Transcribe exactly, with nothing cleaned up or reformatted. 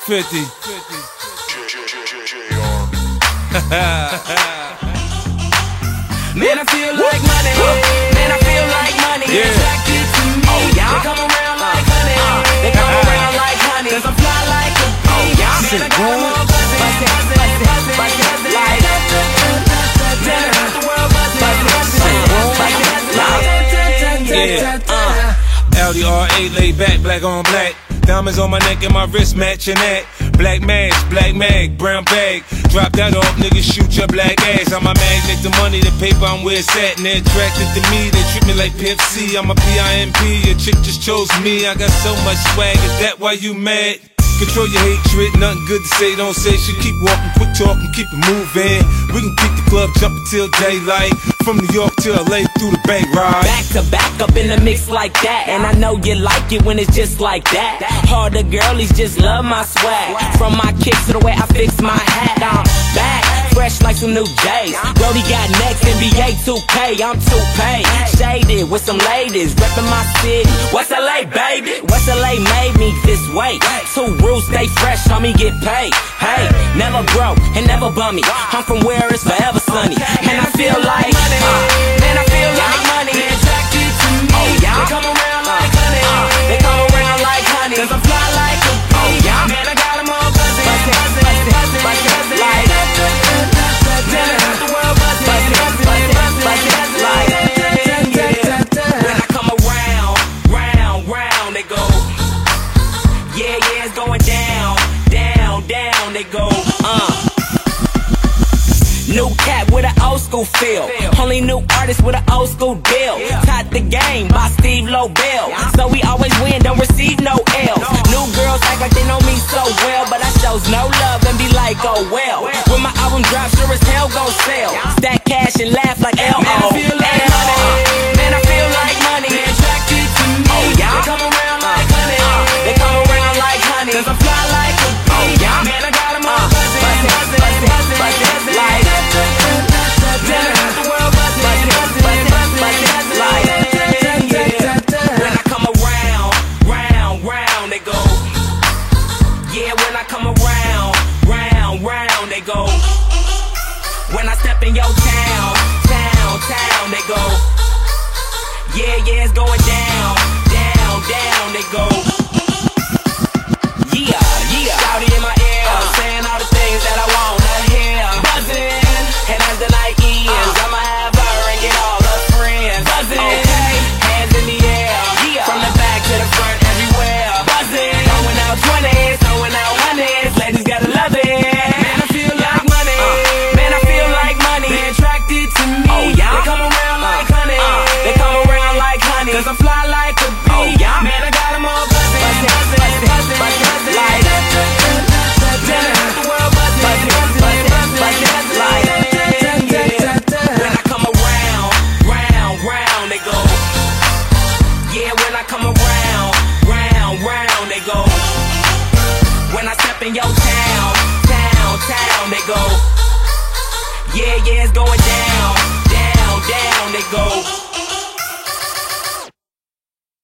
fifty. Man, I feel like money. Man, I feel like money. Yeah. Attracted to me. Oh, yeah. They come around like honey. They come around like honey. Cause I fly like a bee. Oh, yeah. Man, I got them all buzzing. Buzzing, buzzing, buzzing, buzzing. Like man, I got the world buzzing. Buzzing, buzzing, buzzing, buzzing. Yeah. Uh. L D R A laid back, black on black. Diamonds on my neck and my wrist matching that. Black mask, black mag, brown bag. Drop that off, niggas shoot your black ass. I'm a magnet, the money, the paper, I'm where it's at. And they're attracted to me, they treat me like Pimp C. I'm a P I M P, your chick just chose me. I got so much swag, is that why you mad? Control your hatred, nothing good to say, don't say shit. Keep walking, quick talking, keep it moving. We can keep the club jumping till daylight. From New York to L A through the Bay ride. Back to back up in the mix like that. And I know you like it when it's just like that. Harder girlies just love my swag. From my kicks to the way I fix my hat. I'm back, fresh like some new J's. Brody got next, N B A two K, I'm two paid. Shaded with some ladies, reppin' my city. West L A, baby. West L A made me this way. Two rules, stay fresh, homie, get paid. Hey, never broke and never bummy. I'm from where it's forever sunny. And I feel like money. Man, I feel like money. They attracted to me. Oh, yeah. They come around like honey. They come around like honey. Cause I fly like a bee. Oh, yeah. Man, I got them all buzzing. Buzzing, buzzing, buzzing, buzzing. Like man, I got the world buzzing. Buzzing, buzzing, buzzing, buzzing. Like when I come around, round, round, they go. Yeah, yeah, it's going down, down, down, they go. Uh. New cat with an old school feel. Only new artist with an old school deal. Taught the game by Steve Lobel. So we always win, don't receive no L's. New girls act like they know me so well, but I shows no love and be like, oh well. When my album drops, sure as hell gon' sell. Stack cash and laugh like L O. Man, I feel like money. Man, I feel like money. They attracted to me. Oh, yeah. They come around like honey. They come around like honey. Cause I fly like a bee. Oh, yeah. Man, I got them all buzzing. Buzzing, buzzing, buzzing, buzzing. Like go. When I step in your town, town, town, they go. Yeah, yeah, it's going down, down, down, they go. Yeah, yeah. Shouty in my ear, uh, saying all the things that I wanna hear. Buzzing, and as the night ends, uh, I'ma have her and get all her friends. Buzzing, okay, hands in the air, yeah. From the back to the front, everywhere. Buzzing, throwing out twenties, throwing out hundreds. Ladies gotta love it. Cause I fly like a bee. Oh, yeah. Man, I got them all buzzing. Buzzing, buzzing, buzzing, buzzing, buzzing. Like man, I got the world buzzing. Buzzing, buzzing, buzzing, buzzing. Like yeah. When I come around, round, round, they go. Yeah, when I come around, round, round, they go. When I step in your town, town, town, they go. Yeah, yeah, it's going down, down, down, they go.